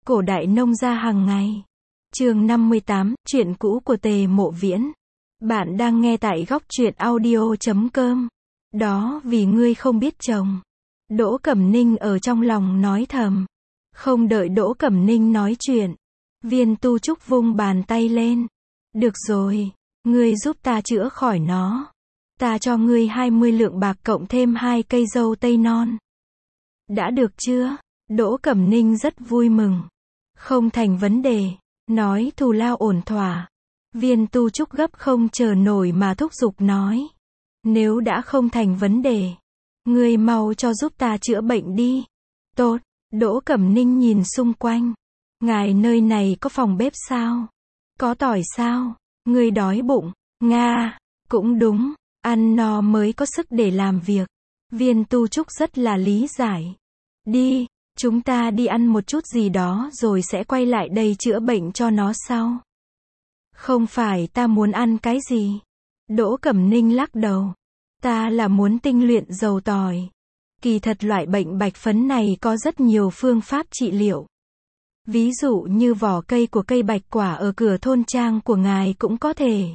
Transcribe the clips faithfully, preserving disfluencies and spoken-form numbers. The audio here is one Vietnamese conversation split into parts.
Cổ đại nông gia hàng ngày. Chương năm mươi tám, chuyện cũ của Tề Mộ Viễn. Bạn đang nghe tại góc truyện audio chấm com. Đó vì ngươi không biết chồng. Đỗ Cẩm Ninh ở trong lòng nói thầm. Không đợi Đỗ Cẩm Ninh nói chuyện, Viên Tu Trúc vung bàn tay lên. Được rồi, ngươi giúp ta chữa khỏi nó. Ta cho ngươi hai mươi lượng bạc cộng thêm hai cây dâu tây non. Đã được chưa? Đỗ Cẩm Ninh rất vui mừng. Không thành vấn đề, nói thù lao ổn thỏa. Viên Tu Trúc gấp không chờ nổi mà thúc giục nói. Nếu đã không thành vấn đề, ngươi mau cho giúp ta chữa bệnh đi. Tốt. Đỗ Cẩm Ninh nhìn xung quanh. Ngài nơi này có phòng bếp sao? Có tỏi sao? Ngươi đói bụng? Nga, cũng đúng, ăn no mới có sức để làm việc. Viên Tu Trúc rất là lý giải. Đi, chúng ta đi ăn một chút gì đó rồi sẽ quay lại đây chữa bệnh cho nó sau. Không phải ta muốn ăn cái gì. Đỗ Cẩm Ninh lắc đầu. Ta là muốn tinh luyện dầu tỏi. Kỳ thật loại bệnh bạch phấn này có rất nhiều phương pháp trị liệu. Ví dụ như vỏ cây của cây bạch quả ở cửa thôn trang của ngài cũng có thể.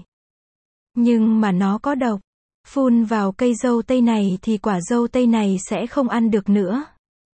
Nhưng mà nó có độc. Phun vào cây dâu tây này thì quả dâu tây này sẽ không ăn được nữa.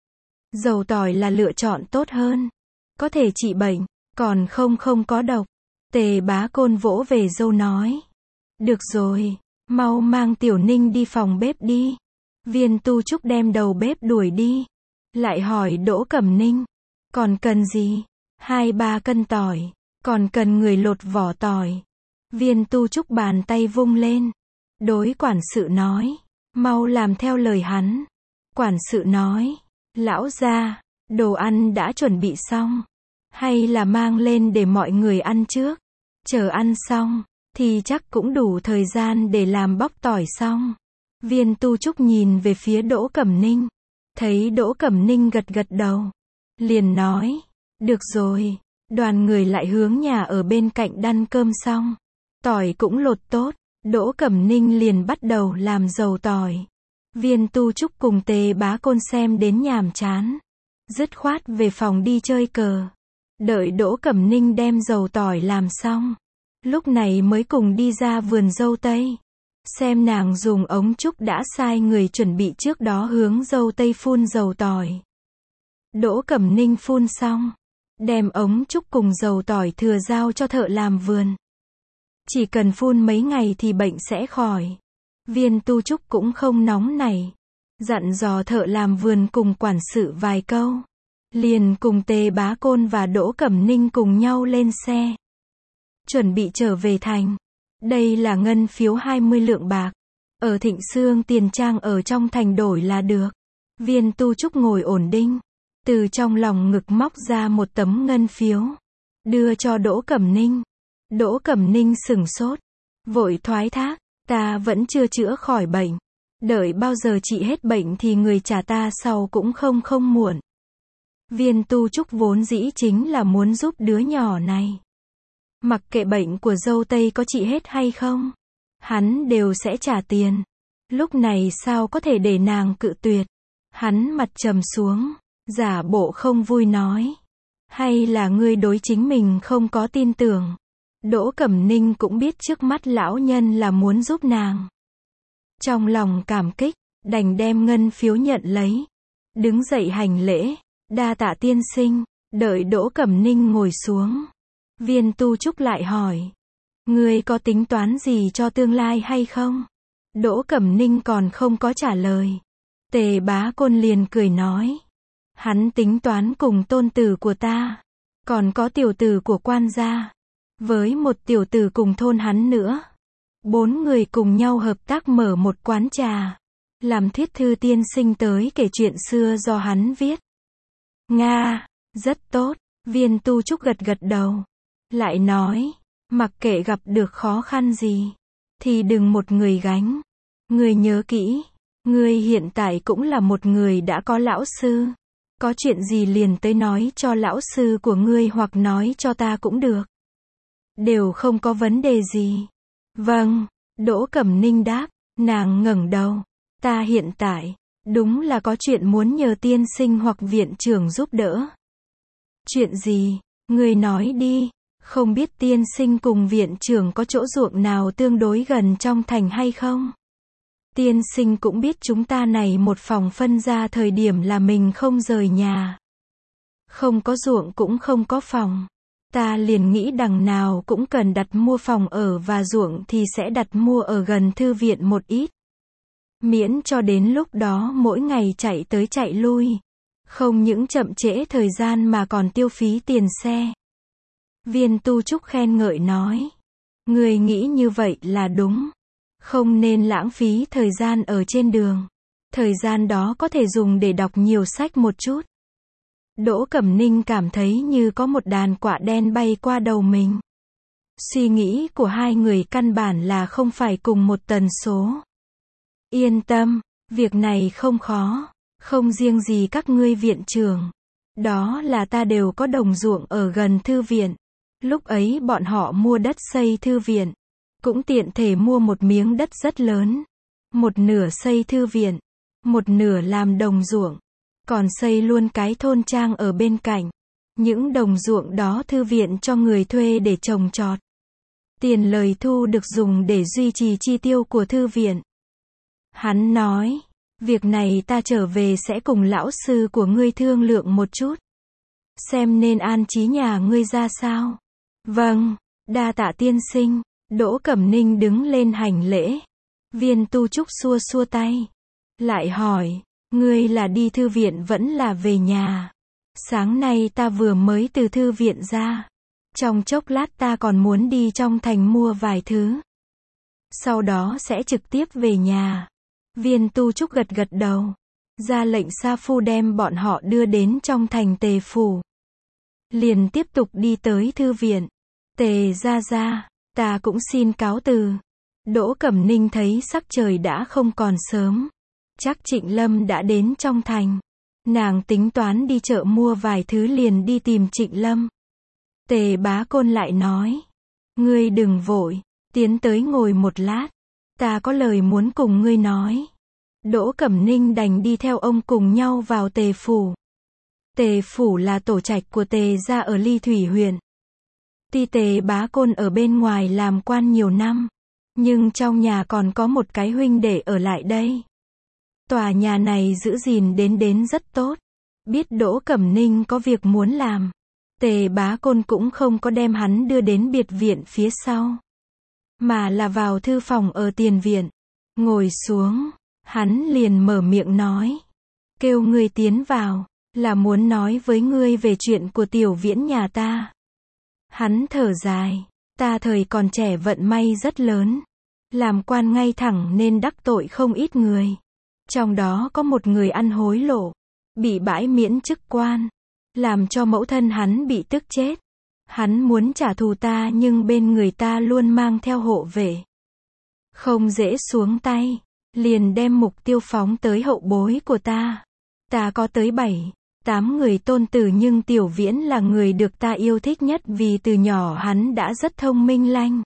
Dầu tỏi là lựa chọn tốt hơn. Có thể trị bệnh, còn không không có độc. Tề Bá Côn vỗ về dâu nói. Được rồi, mau mang Tiểu Ninh đi phòng bếp đi. Viên Tu Trúc đem đầu bếp đuổi đi. Lại hỏi Đỗ Cẩm Ninh. Còn cần gì? Hai ba cân tỏi. Còn cần người lột vỏ tỏi. Viên Tu Trúc bàn tay vung lên. Đối quản sự nói. Mau làm theo lời hắn. Quản sự nói. Lão gia, đồ ăn đã chuẩn bị xong. Hay là mang lên để mọi người ăn trước. Chờ ăn xong, thì chắc cũng đủ thời gian để làm bóc tỏi xong. Viên Tu Trúc nhìn về phía Đỗ Cẩm Ninh. Thấy Đỗ Cẩm Ninh gật gật đầu. Liền nói. Được rồi. Đoàn người lại hướng nhà ở bên cạnh đăn cơm xong. Tỏi cũng lột tốt. Đỗ Cẩm Ninh liền bắt đầu làm dầu tỏi. Viên Tu Trúc cùng Tề Bá Côn xem đến nhàm chán. Dứt khoát về phòng đi chơi cờ. Đợi Đỗ Cẩm Ninh đem dầu tỏi làm xong. Lúc này mới cùng đi ra vườn dâu tây. Xem nàng dùng ống trúc đã sai người chuẩn bị trước đó hướng dâu tây phun dầu tỏi. Đỗ Cẩm Ninh phun xong. Đem ống trúc cùng dầu tỏi thừa giao cho thợ làm vườn. Chỉ cần phun mấy ngày thì bệnh sẽ khỏi. Viên Tu Trúc cũng không nóng nảy. Dặn dò thợ làm vườn cùng quản sự vài câu. Liền cùng Tề Bá Côn và Đỗ Cẩm Ninh cùng nhau lên xe. Chuẩn bị trở về thành. Đây là ngân phiếu hai mươi lượng bạc. Ở Thịnh Xương tiền trang ở trong thành đổi là được. Viên Tu Trúc ngồi ổn định. Từ trong lòng ngực móc ra một tấm ngân phiếu. Đưa cho Đỗ Cẩm Ninh. Đỗ Cẩm Ninh sửng sốt. Vội thoái thác. Ta vẫn chưa chữa khỏi bệnh. Đợi bao giờ trị hết bệnh thì người trả ta sau cũng không không muộn. Viên Tu Trúc vốn dĩ chính là muốn giúp đứa nhỏ này. Mặc kệ bệnh của dâu tây có trị hết hay không, hắn đều sẽ trả tiền. Lúc này sao có thể để nàng cự tuyệt. Hắn mặt trầm xuống, giả bộ không vui nói. Hay là ngươi đối chính mình không có tin tưởng. Đỗ Cẩm Ninh cũng biết trước mắt lão nhân là muốn giúp nàng. Trong lòng cảm kích, đành đem ngân phiếu nhận lấy. Đứng dậy hành lễ. Đa tạ tiên sinh. Đợi Đỗ Cẩm Ninh ngồi xuống. Viên Tu Trúc lại hỏi. Ngươi có tính toán gì cho tương lai hay không? Đỗ Cẩm Ninh còn không có trả lời. Tề Bá Côn liền cười nói. Hắn tính toán cùng tôn tử của ta. Còn có tiểu tử của quan gia. Với một tiểu tử cùng thôn hắn nữa. Bốn người cùng nhau hợp tác mở một quán trà. Làm thuyết thư tiên sinh tới kể chuyện xưa do hắn viết. Nga, rất tốt. Viên Tu Trúc gật gật đầu. Lại nói, mặc kệ gặp được khó khăn gì, thì đừng một người gánh. Ngươi nhớ kỹ, ngươi hiện tại cũng là một người đã có lão sư. Có chuyện gì liền tới nói cho lão sư của ngươi hoặc nói cho ta cũng được. Đều không có vấn đề gì. Vâng, Đỗ Cẩm Ninh đáp, nàng ngẩng đầu. Ta hiện tại, đúng là có chuyện muốn nhờ tiên sinh hoặc viện trưởng giúp đỡ. Chuyện gì? Ngươi nói đi. Không biết tiên sinh cùng viện trưởng có chỗ ruộng nào tương đối gần trong thành hay không? Tiên sinh cũng biết chúng ta này một phòng phân ra thời điểm là mình không rời nhà. Không có ruộng cũng không có phòng. Ta liền nghĩ đằng nào cũng cần đặt mua phòng ở và ruộng thì sẽ đặt mua ở gần thư viện một ít. Miễn cho đến lúc đó mỗi ngày chạy tới chạy lui. Không những chậm trễ thời gian mà còn tiêu phí tiền xe. Viên Tu Trúc khen ngợi nói. Người nghĩ như vậy là đúng. Không nên lãng phí thời gian ở trên đường. Thời gian đó có thể dùng để đọc nhiều sách một chút. Đỗ Cẩm Ninh cảm thấy như có một đàn quạ đen bay qua đầu mình. Suy nghĩ của hai người căn bản là không phải cùng một tần số. Yên tâm, việc này không khó. Không riêng gì các ngươi viện trưởng. Đó là ta đều có đồng ruộng ở gần thư viện. Lúc ấy bọn họ mua đất xây thư viện. Cũng tiện thể mua một miếng đất rất lớn. Một nửa xây thư viện. Một nửa làm đồng ruộng. Còn xây luôn cái thôn trang ở bên cạnh. Những đồng ruộng đó thư viện cho người thuê để trồng trọt. Tiền lời thu được dùng để duy trì chi tiêu của thư viện. Hắn nói, việc này ta trở về sẽ cùng lão sư của ngươi thương lượng một chút. Xem nên an trí nhà ngươi ra sao. Vâng, đa tạ tiên sinh. Đỗ Cẩm Ninh đứng lên hành lễ. Viên Tu Trúc xua xua tay. Lại hỏi, ngươi là đi thư viện vẫn là về nhà? Sáng nay ta vừa mới từ thư viện ra. Trong chốc lát ta còn muốn đi trong thành mua vài thứ. Sau đó sẽ trực tiếp về nhà. Viên Tu Trúc gật gật đầu. Ra lệnh sa phu đem bọn họ đưa đến trong thành Tề phủ. Liền tiếp tục đi tới thư viện. Tề gia gia, ta cũng xin cáo từ. Đỗ Cẩm Ninh thấy sắc trời đã không còn sớm. Chắc Trịnh Lâm đã đến trong thành. Nàng tính toán đi chợ mua vài thứ liền đi tìm Trịnh Lâm. Tề Bá Côn lại nói. Ngươi đừng vội, tiến tới ngồi một lát. Ta có lời muốn cùng ngươi nói. Đỗ Cẩm Ninh đành đi theo ông cùng nhau vào Tề phủ. Tề phủ là tổ trạch của Tề gia ở Ly Thủy huyện. Tuy Tề Bá Côn ở bên ngoài làm quan nhiều năm, nhưng trong nhà còn có một cái huynh đệ ở lại đây. Tòa nhà này giữ gìn đến đến rất tốt. Biết Đỗ Cẩm Ninh có việc muốn làm, Tề Bá Côn cũng không có đem hắn đưa đến biệt viện phía sau, mà là vào thư phòng ở tiền viện. Ngồi xuống, hắn liền mở miệng nói. Kêu ngươi tiến vào, là muốn nói với ngươi về chuyện của Tiểu Viễn nhà ta. Hắn thở dài. Ta thời còn trẻ vận may rất lớn. Làm quan ngay thẳng nên đắc tội không ít người. Trong đó có một người ăn hối lộ. Bị bãi miễn chức quan. Làm cho mẫu thân hắn bị tức chết. Hắn muốn trả thù ta nhưng bên người ta luôn mang theo hộ vệ. Không dễ xuống tay. Liền đem mục tiêu phóng tới hậu bối của ta. Ta có tới bảy, tám người tôn tử nhưng Tiểu Viễn là người được ta yêu thích nhất vì từ nhỏ hắn đã rất thông minh lanh.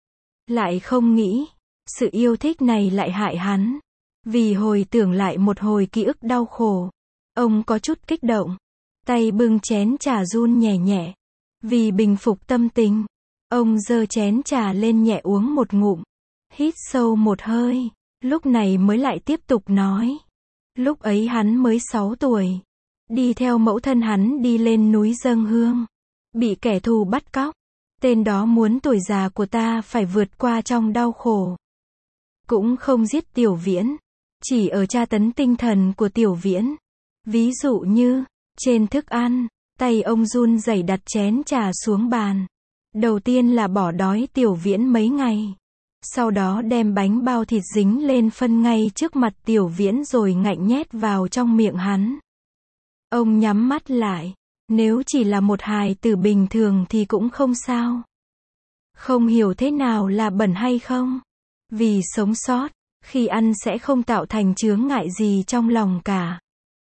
Lại không nghĩ, sự yêu thích này lại hại hắn. Vì hồi tưởng lại một hồi ký ức đau khổ, ông có chút kích động. Tay bưng chén trà run nhẹ nhẹ. Vì bình phục tâm tình, ông giơ chén trà lên nhẹ uống một ngụm. Hít sâu một hơi, lúc này mới lại tiếp tục nói. Lúc ấy hắn mới sáu tuổi. Đi theo mẫu thân hắn đi lên núi dâng hương. Bị kẻ thù bắt cóc. Tên đó muốn tuổi già của ta phải vượt qua trong đau khổ. Cũng không giết Tiểu Viễn. Chỉ ở tra tấn tinh thần của Tiểu Viễn. Ví dụ như, trên thức ăn, tay ông run rẩy đặt chén trà xuống bàn. Đầu tiên là bỏ đói Tiểu Viễn mấy ngày. Sau đó đem bánh bao thịt dính lên phân ngay trước mặt Tiểu Viễn rồi ngạnh nhét vào trong miệng hắn. Ông nhắm mắt lại. Nếu chỉ là một hài tử bình thường thì cũng không sao. Không hiểu thế nào là bẩn hay không. Vì sống sót, khi ăn sẽ không tạo thành chướng ngại gì trong lòng cả.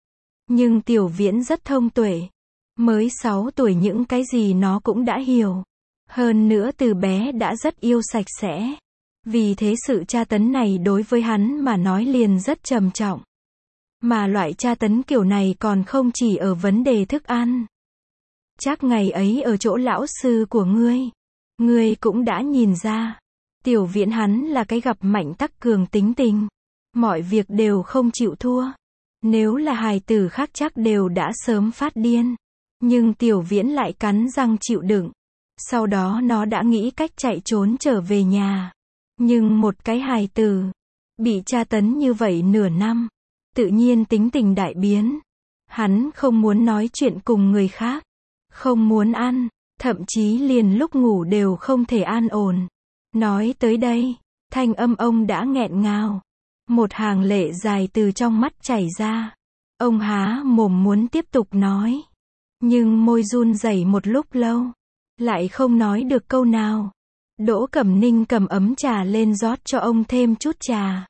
Nhưng Tiểu Viễn rất thông tuệ. Mới sáu tuổi những cái gì nó cũng đã hiểu. Hơn nữa từ bé đã rất yêu sạch sẽ. Vì thế sự tra tấn này đối với hắn mà nói liền rất trầm trọng. Mà loại tra tấn kiểu này còn không chỉ ở vấn đề thức ăn. Chắc ngày ấy ở chỗ lão sư của ngươi, ngươi cũng đã nhìn ra. Tiểu Viễn hắn là cái gặp mạnh tắc cường tính tình. Mọi việc đều không chịu thua. Nếu là hài tử khác chắc đều đã sớm phát điên. Nhưng Tiểu Viễn lại cắn răng chịu đựng. Sau đó nó đã nghĩ cách chạy trốn trở về nhà. Nhưng một cái hài tử bị tra tấn như vậy nửa năm, tự nhiên tính tình đại biến. Hắn không muốn nói chuyện cùng người khác, không muốn ăn, thậm chí liền lúc ngủ đều không thể an ổn. Nói tới đây, thanh âm ông đã nghẹn ngào. Một hàng lệ dài từ trong mắt chảy ra. Ông há mồm muốn tiếp tục nói. Nhưng môi run rẩy một lúc lâu. Lại không nói được câu nào. Đỗ Cẩm Ninh cầm ấm trà lên rót cho ông thêm chút trà.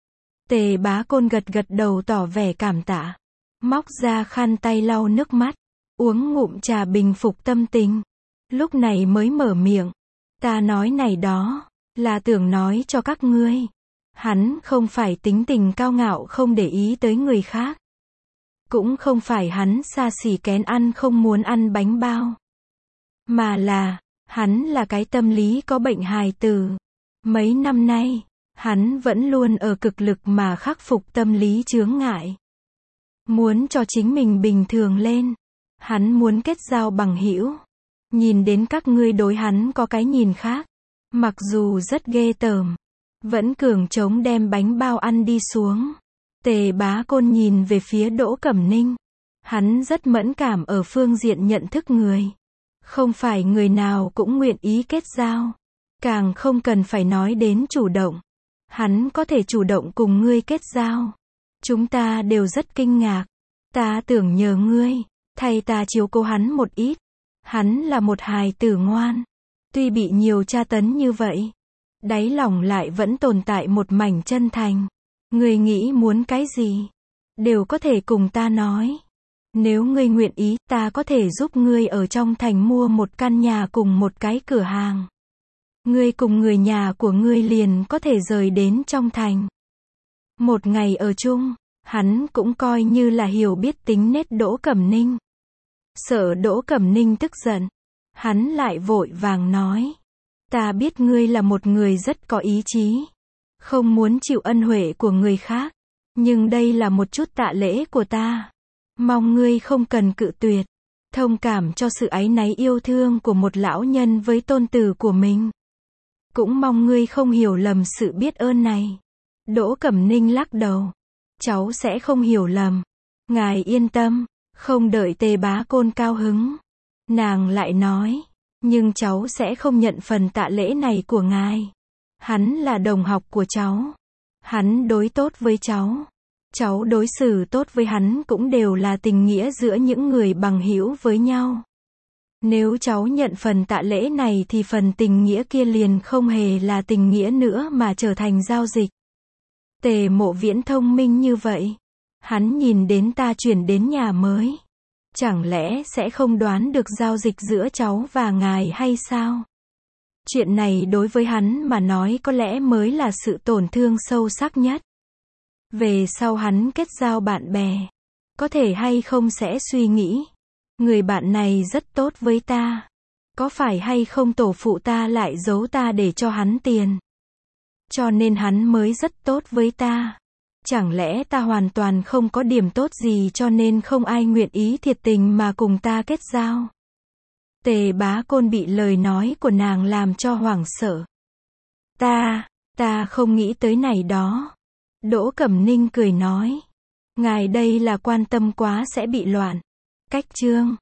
Tề Bá Côn gật gật đầu tỏ vẻ cảm tạ. Móc ra khăn tay lau nước mắt. Uống ngụm trà bình phục tâm tình. Lúc này mới mở miệng. Ta nói này đó, là tưởng nói cho các ngươi. Hắn không phải tính tình cao ngạo không để ý tới người khác. Cũng không phải hắn xa xỉ kén ăn không muốn ăn bánh bao. Mà là, hắn là cái tâm lý có bệnh hài tử. Mấy năm nay, hắn vẫn luôn ở cực lực mà khắc phục tâm lý chướng ngại. Muốn cho chính mình bình thường lên. Hắn muốn kết giao bằng hữu. Nhìn đến các ngươi đối hắn có cái nhìn khác. Mặc dù rất ghê tởm. Vẫn cường chống đem bánh bao ăn đi xuống. Tề Bá Côn nhìn về phía Đỗ Cẩm Ninh. Hắn rất mẫn cảm ở phương diện nhận thức người. Không phải người nào cũng nguyện ý kết giao. Càng không cần phải nói đến chủ động. Hắn có thể chủ động cùng ngươi kết giao. Chúng ta đều rất kinh ngạc. Ta tưởng nhờ ngươi, thay ta chiếu cố hắn một ít. Hắn là một hài tử ngoan. Tuy bị nhiều tra tấn như vậy, đáy lòng lại vẫn tồn tại một mảnh chân thành. Ngươi nghĩ muốn cái gì, đều có thể cùng ta nói. Nếu ngươi nguyện ý, ta có thể giúp ngươi ở trong thành mua một căn nhà cùng một cái cửa hàng. Ngươi cùng người nhà của ngươi liền có thể rời đến trong thành. Một ngày ở chung, hắn cũng coi như là hiểu biết tính nết Đỗ Cẩm Ninh. Sợ Đỗ Cẩm Ninh tức giận, hắn lại vội vàng nói. Ta biết ngươi là một người rất có ý chí. Không muốn chịu ân huệ của người khác. Nhưng đây là một chút tạ lễ của ta. Mong ngươi không cần cự tuyệt. Thông cảm cho sự áy náy yêu thương của một lão nhân với tôn tử của mình. Cũng mong ngươi không hiểu lầm sự biết ơn này. Đỗ Cẩm Ninh lắc đầu. Cháu sẽ không hiểu lầm. Ngài yên tâm. Không đợi Tề Bá Côn cao hứng. Nàng lại nói. Nhưng cháu sẽ không nhận phần tạ lễ này của ngài. Hắn là đồng học của cháu. Hắn đối tốt với cháu. Cháu đối xử tốt với hắn cũng đều là tình nghĩa giữa những người bằng hữu với nhau. Nếu cháu nhận phần tạ lễ này thì phần tình nghĩa kia liền không hề là tình nghĩa nữa mà trở thành giao dịch. Tề Mộ Viễn thông minh như vậy. Hắn nhìn đến ta chuyển đến nhà mới. Chẳng lẽ sẽ không đoán được giao dịch giữa cháu và ngài hay sao? Chuyện này đối với hắn mà nói có lẽ mới là sự tổn thương sâu sắc nhất. Về sau hắn kết giao bạn bè, có thể hay không sẽ suy nghĩ, người bạn này rất tốt với ta. Có phải hay không tổ phụ ta lại giấu ta để cho hắn tiền? Cho nên hắn mới rất tốt với ta. Chẳng lẽ ta hoàn toàn không có điểm tốt gì cho nên không ai nguyện ý thiệt tình mà cùng ta kết giao? Tề Bá Côn bị lời nói của nàng làm cho hoảng sợ. Ta, ta không nghĩ tới này đó. Đỗ Cẩm Ninh cười nói. Ngài đây là quan tâm quá sẽ bị loạn. Cách chương.